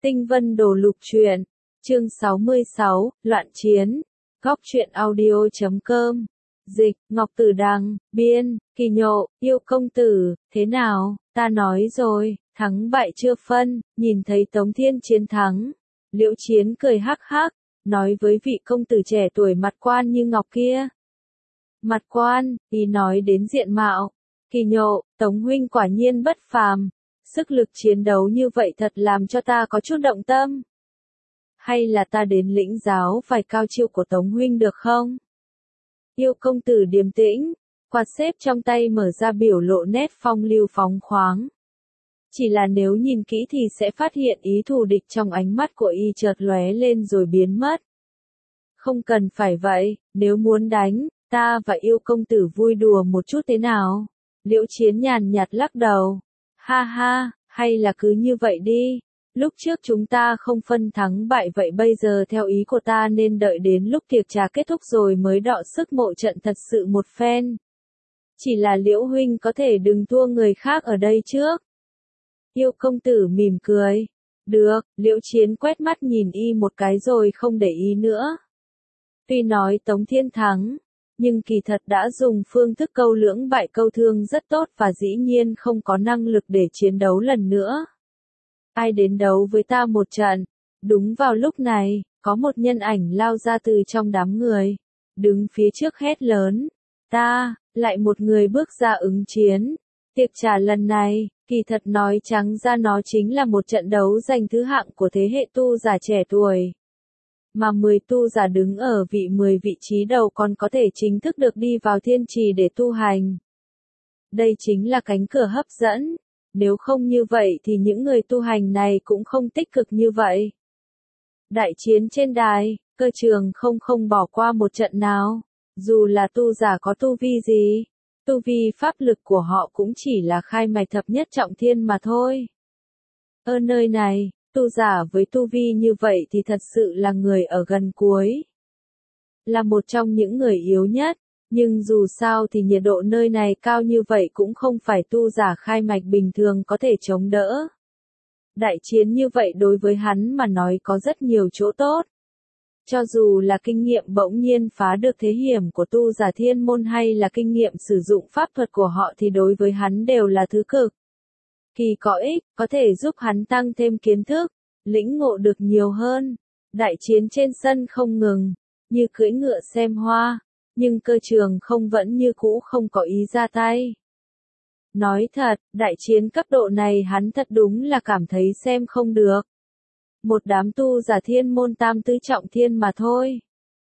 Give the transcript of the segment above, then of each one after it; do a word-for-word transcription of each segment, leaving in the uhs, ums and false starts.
Tinh Vân Đồ Lục Truyện, chương sáu mươi sáu, Loạn Chiến, Góc truyện audio chấm com, dịch, Ngọc Tử Đằng, biên, Kỳ Nhộ, yêu công tử, thế nào, ta nói rồi, thắng bại chưa phân, nhìn thấy Tống Thiên chiến thắng. Liễu Chiến cười hắc hắc, nói với vị công tử trẻ tuổi mặt quan như ngọc kia. Mặt quan, ý nói đến diện mạo. Kỳ Nhộ, Tống huynh quả nhiên bất phàm. Sức lực chiến đấu như vậy thật làm cho ta có chút động tâm. Hay là ta đến lĩnh giáo vài cao chiêu của Tống huynh được không? Yêu công tử điềm tĩnh, quạt xếp trong tay mở ra biểu lộ nét phong lưu phóng khoáng. Chỉ là nếu nhìn kỹ thì sẽ phát hiện ý thù địch trong ánh mắt của y chợt lóe lên rồi biến mất. Không cần phải vậy, nếu muốn đánh, ta và yêu công tử vui đùa một chút thế nào? Liễu Chiến nhàn nhạt lắc đầu. Ha ha, hay là cứ như vậy đi. Lúc trước chúng ta không phân thắng bại vậy bây giờ theo ý của ta nên đợi đến lúc tiệc trà kết thúc rồi mới đọ sức mộ trận thật sự một phen. Chỉ là Liễu huynh có thể đừng thua người khác ở đây trước. Yêu công tử mỉm cười. Được, Liễu Chiến quét mắt nhìn y một cái rồi không để ý nữa. Tuy nói Tống Thiên thắng, nhưng kỳ thật đã dùng phương thức câu lưỡng bại câu thương rất tốt và dĩ nhiên không có năng lực để chiến đấu lần nữa. Ai đến đấu với ta một trận? Đúng vào lúc này, có một nhân ảnh lao ra từ trong đám người. Đứng phía trước hét lớn. Ta, lại một người bước ra ứng chiến. Tiệc trà lần này, kỳ thật nói trắng ra nó chính là một trận đấu giành thứ hạng của thế hệ tu giả trẻ tuổi. Mà mười tu giả đứng ở vị mười vị trí đầu còn có thể chính thức được đi vào thiên trì để tu hành. Đây chính là cánh cửa hấp dẫn. Nếu không như vậy thì những người tu hành này cũng không tích cực như vậy. Đại chiến trên đài, cơ trường không không bỏ qua một trận nào. Dù là tu giả có tu vi gì, tu vi pháp lực của họ cũng chỉ là khai mạch thập nhất trọng thiên mà thôi. Ở nơi này, tu giả với tu vi như vậy thì thật sự là người ở gần cuối. Là một trong những người yếu nhất, nhưng dù sao thì nhiệt độ nơi này cao như vậy cũng không phải tu giả khai mạch bình thường có thể chống đỡ. Đại chiến như vậy đối với hắn mà nói có rất nhiều chỗ tốt. Cho dù là kinh nghiệm bỗng nhiên phá được thế hiểm của tu giả thiên môn hay là kinh nghiệm sử dụng pháp thuật của họ thì đối với hắn đều là thứ cực kỳ có ích, có thể giúp hắn tăng thêm kiến thức, lĩnh ngộ được nhiều hơn. Đại chiến trên sân không ngừng, như cưỡi ngựa xem hoa, nhưng cơ trường không vẫn như cũ không có ý ra tay. Nói thật, đại chiến cấp độ này hắn thật đúng là cảm thấy xem không được. Một đám tu giả thiên môn tam tứ trọng thiên mà thôi.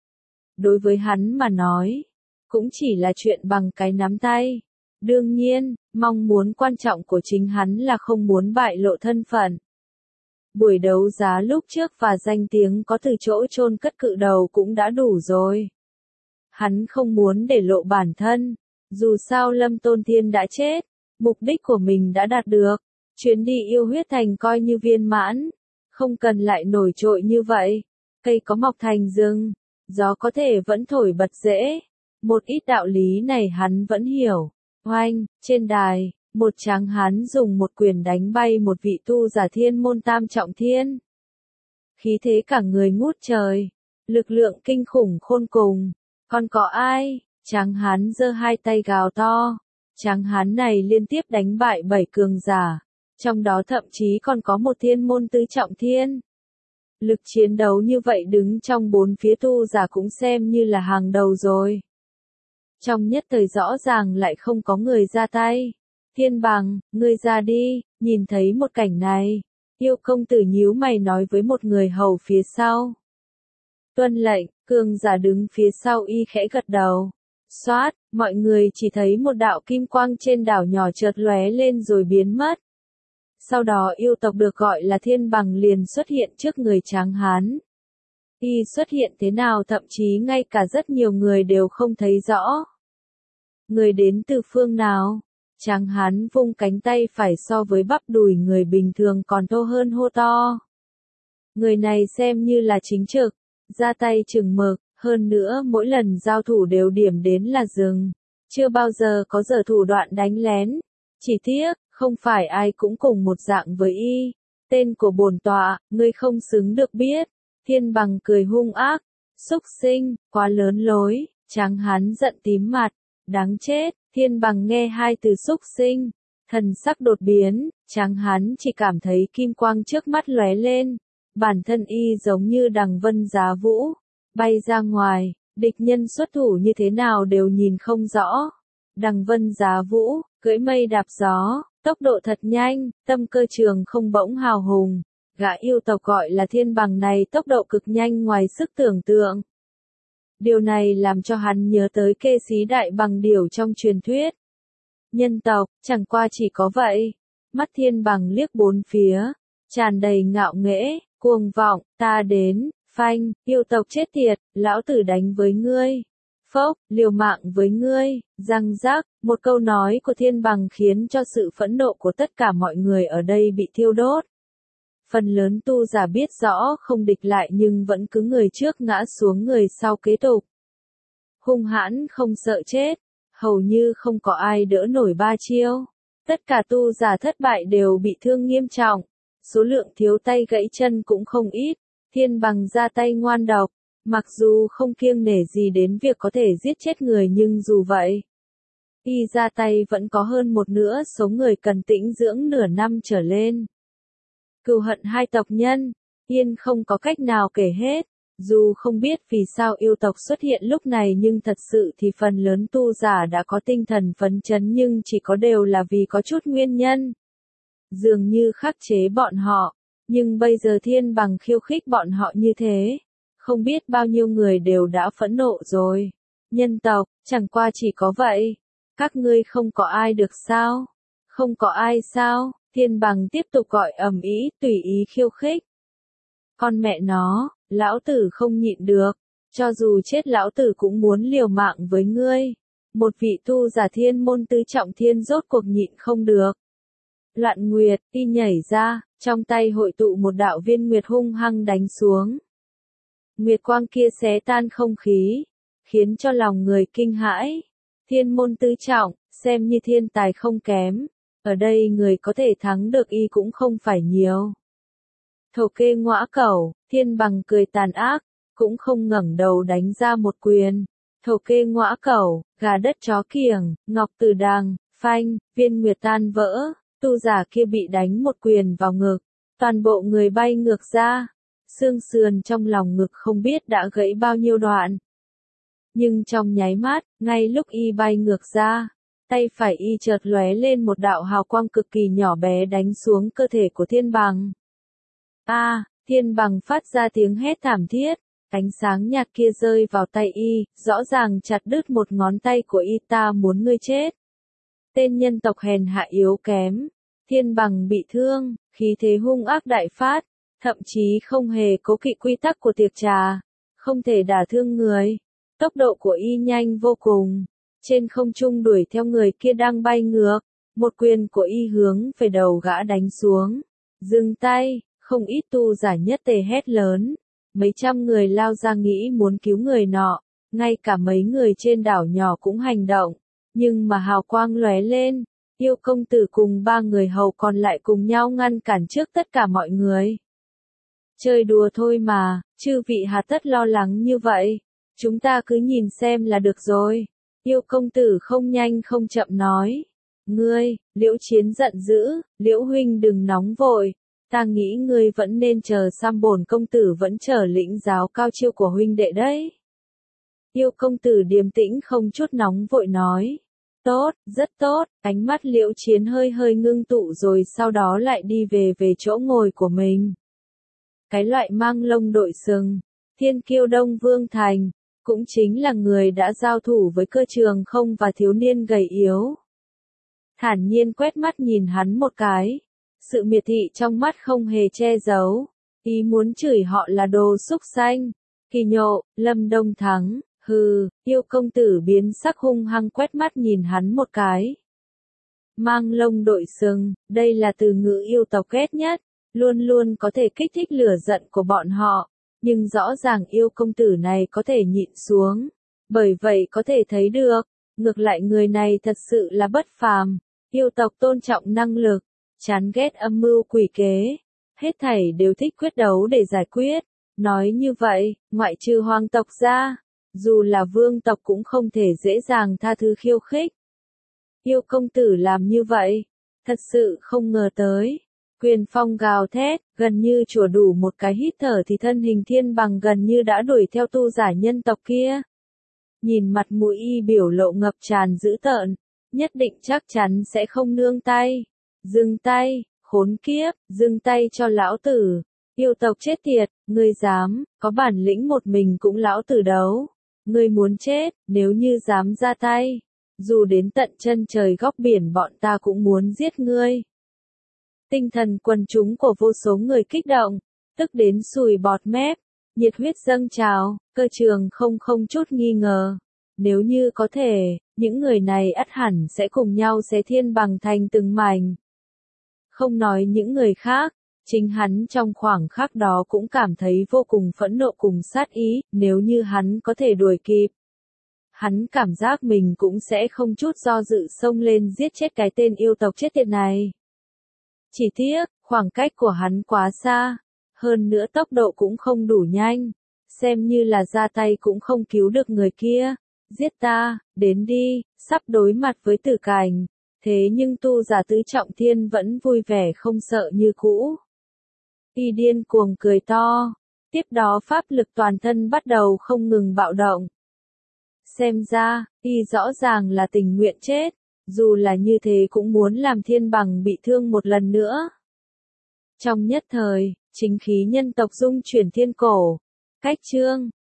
Đối với hắn mà nói, cũng chỉ là chuyện bằng cái nắm tay. Đương nhiên, mong muốn quan trọng của chính hắn là không muốn bại lộ thân phận. Buổi đấu giá lúc trước và danh tiếng có từ chỗ chôn cất cự đầu cũng đã đủ rồi. Hắn không muốn để lộ bản thân, dù sao Lâm Tôn Thiên đã chết, mục đích của mình đã đạt được, chuyến đi yêu huyết thành coi như viên mãn, không cần lại nổi trội như vậy. Cây có mọc thành rừng, gió có thể vẫn thổi bật rễ, một ít đạo lý này hắn vẫn hiểu. Oanh, trên đài, một tráng hán dùng một quyền đánh bay một vị tu giả thiên môn tam trọng thiên. Khí thế cả người ngút trời, lực lượng kinh khủng khôn cùng. Còn có ai? Tráng hán giơ hai tay gào to. Tráng hán này liên tiếp đánh bại bảy cường giả, trong đó thậm chí còn có một thiên môn tứ trọng thiên. Lực chiến đấu như vậy đứng trong bốn phía tu giả cũng xem như là hàng đầu rồi. Trong nhất thời rõ ràng lại không có người ra tay. Thiên Bằng, ngươi ra đi. Nhìn thấy một cảnh này, yêu công tử nhíu mày nói với một người hầu phía sau. Tuân lệnh, cường giả đứng phía sau y khẽ gật đầu. Xoát, mọi người chỉ thấy một đạo kim quang trên đảo nhỏ chợt lóe lên rồi biến mất. Sau đó yêu tộc được gọi là Thiên Bằng liền xuất hiện trước người tráng hán. Y xuất hiện thế nào thậm chí ngay cả rất nhiều người đều không thấy rõ. Người đến từ phương nào? Tráng hán vung cánh tay phải so với bắp đùi người bình thường còn thô hơn hô to. Người này xem như là chính trực, ra tay chừng mực, hơn nữa mỗi lần giao thủ đều điểm đến là dừng. Chưa bao giờ có giờ thủ đoạn đánh lén. Chỉ tiếc, không phải ai cũng cùng một dạng với y. Tên của bổn tọa, ngươi không xứng được biết. Thiên Bằng cười hung ác, xúc sinh, quá lớn lối, Tráng Hán giận tím mặt, đáng chết. Thiên Bằng nghe hai từ xúc sinh, thần sắc đột biến, Tráng Hán chỉ cảm thấy kim quang trước mắt lóe lên, bản thân y giống như đằng vân giá vũ, bay ra ngoài, địch nhân xuất thủ như thế nào đều nhìn không rõ. Đằng vân giá vũ, cưỡi mây đạp gió, tốc độ thật nhanh, tâm cơ trường không bỗng hào hùng, gã yêu tộc gọi là Thiên Bằng này tốc độ cực nhanh ngoài sức tưởng tượng. Điều này làm cho hắn nhớ tới kê xí đại bằng điểu trong truyền thuyết. Nhân tộc, chẳng qua chỉ có vậy. Mắt Thiên Bằng liếc bốn phía, tràn đầy ngạo nghễ, cuồng vọng, ta đến, phanh, yêu tộc chết tiệt, lão tử đánh với ngươi. Phốc, liều mạng với ngươi, răng rác, một câu nói của Thiên Bằng khiến cho sự phẫn nộ của tất cả mọi người ở đây bị thiêu đốt. Phần lớn tu giả biết rõ không địch lại nhưng vẫn cứ người trước ngã xuống người sau kế tục. Hung hãn không sợ chết, hầu như không có ai đỡ nổi ba chiêu. Tất cả tu giả thất bại đều bị thương nghiêm trọng, số lượng thiếu tay gãy chân cũng không ít. Thiên Bằng ra tay ngoan độc, mặc dù không kiêng nể gì đến việc có thể giết chết người nhưng dù vậy, y ra tay vẫn có hơn một nửa số người cần tĩnh dưỡng nửa năm trở lên. Cừu hận hai tộc nhân, Yên không có cách nào kể hết, dù không biết vì sao yêu tộc xuất hiện lúc này nhưng thật sự thì phần lớn tu giả đã có tinh thần phấn chấn nhưng chỉ có đều là vì có chút nguyên nhân. Dường như khắc chế bọn họ, nhưng bây giờ Thiên Bằng khiêu khích bọn họ như thế, không biết bao nhiêu người đều đã phẫn nộ rồi. Nhân tộc, chẳng qua chỉ có vậy, các ngươi không có ai được sao? Không có ai sao? Thiên Bằng tiếp tục gọi ầm ĩ, tùy ý khiêu khích. Con mẹ nó, lão tử không nhịn được, cho dù chết lão tử cũng muốn liều mạng với ngươi. Một vị tu giả thiên môn tứ trọng thiên rốt cuộc nhịn không được. Loạn Nguyệt, y nhảy ra, trong tay hội tụ một đạo viên nguyệt hung hăng đánh xuống. Nguyệt quang kia xé tan không khí, khiến cho lòng người kinh hãi. Thiên môn tứ trọng, xem như thiên tài không kém. Ở đây người có thể thắng được y cũng không phải nhiều. Thổ kê ngõa cẩu, Thiên Bằng cười tàn ác, cũng không ngẩng đầu đánh ra một quyền. Thổ kê ngõa cẩu, gà đất chó kiểng, ngọc tử đằng, phanh, viên nguyệt tan vỡ, tu giả kia bị đánh một quyền vào ngực, toàn bộ người bay ngược ra, xương sườn trong lòng ngực không biết đã gãy bao nhiêu đoạn. Nhưng trong nháy mắt, ngay lúc y bay ngược ra, tay phải y chợt lóe lên một đạo hào quang cực kỳ nhỏ bé đánh xuống cơ thể của Thiên Bằng. A, à, Thiên Bằng phát ra tiếng hét thảm thiết, ánh sáng nhạt kia rơi vào tay y, rõ ràng chặt đứt một ngón tay của y, ta muốn ngươi chết. Tên nhân tộc hèn hạ yếu kém, Thiên Bằng bị thương, khí thế hung ác đại phát, thậm chí không hề cố kỵ quy tắc của tiệc trà, không thể đả thương người. Tốc độ của y nhanh vô cùng, trên không trung đuổi theo người kia đang bay ngược, một quyền của y hướng về đầu gã đánh xuống. Dừng tay, không ít tu giả nhất tề hét lớn, mấy trăm người lao ra nghĩ muốn cứu người nọ, ngay cả mấy người trên đảo nhỏ cũng hành động, nhưng mà hào quang lóe lên, yêu công tử cùng ba người hầu còn lại cùng nhau ngăn cản trước tất cả mọi người. Chơi đùa thôi mà, chư vị hà tất lo lắng như vậy, chúng ta cứ nhìn xem là được rồi. Yêu công tử không nhanh không chậm nói. Ngươi, Liễu Chiến giận dữ, Liễu huynh đừng nóng vội, ta nghĩ ngươi vẫn nên chờ xem bổn công tử vẫn chờ lĩnh giáo cao chiêu của huynh đệ đấy. Yêu công tử điềm tĩnh không chút nóng vội nói. Tốt, rất tốt, ánh mắt Liễu Chiến hơi hơi ngưng tụ rồi sau đó lại đi về về chỗ ngồi của mình. Cái loại mang lông đội sừng, thiên kiêu Đông Vương Thành, cũng chính là người đã giao thủ với Cơ Trường Không và thiếu niên gầy yếu. Thản nhiên quét mắt nhìn hắn một cái, sự miệt thị trong mắt không hề che giấu, ý muốn chửi họ là đồ xúc xanh. Kỳ Nhộ, Lâm Đông Thắng, hừ, yêu công tử biến sắc hung hăng quét mắt nhìn hắn một cái. Mang lông đội sừng, đây là từ ngữ yêu tộc ghét nhất, luôn luôn có thể kích thích lửa giận của bọn họ. Nhưng rõ ràng yêu công tử này có thể nhịn xuống, bởi vậy có thể thấy được, ngược lại người này thật sự là bất phàm, yêu tộc tôn trọng năng lực, chán ghét âm mưu quỷ kế, Hết thảy đều thích quyết đấu để giải quyết. Nói như vậy, ngoại trừ hoàng tộc ra, dù là vương tộc cũng không thể dễ dàng tha thứ khiêu khích. Yêu công tử làm như vậy, thật sự không ngờ tới. Quyền phong gào thét, gần như chùa đủ một cái hít thở thì thân hình thiên bằng gần như đã đuổi theo tu giả nhân tộc kia. Nhìn mặt mũi y biểu lộ ngập tràn dữ tợn, nhất định chắc chắn sẽ không nương tay. Dừng tay, khốn kiếp, dừng tay cho lão tử. Yêu tộc chết tiệt, ngươi dám, có bản lĩnh một mình cũng lão tử đấu. Ngươi muốn chết, nếu như dám ra tay, dù đến tận chân trời góc biển bọn ta cũng muốn giết ngươi. Tinh thần quần chúng của vô số người kích động, tức đến sùi bọt mép, nhiệt huyết dâng trào, cơ trường không không chút nghi ngờ. Nếu như có thể, những người này ắt hẳn sẽ cùng nhau xé thiên bằng thành từng mảnh. Không nói những người khác, chính hắn trong khoảng khắc đó cũng cảm thấy vô cùng phẫn nộ cùng sát ý, nếu như hắn có thể đuổi kịp. Hắn cảm giác mình cũng sẽ không chút do dự xông lên giết chết cái tên yêu tộc chết tiệt này. Chỉ tiếc, khoảng cách của hắn quá xa, hơn nữa tốc độ cũng không đủ nhanh, xem như là ra tay cũng không cứu được người kia. Giết ta, đến đi, sắp đối mặt với tử cảnh, thế nhưng tu giả tứ trọng thiên vẫn vui vẻ không sợ như cũ. Y điên cuồng cười to, tiếp đó pháp lực toàn thân bắt đầu không ngừng bạo động. Xem ra, y rõ ràng là tình nguyện chết, dù là như thế cũng muốn làm thiên bằng bị thương một lần nữa. Trong nhất thời, chính khí nhân tộc dung chuyển thiên cổ. Cách chương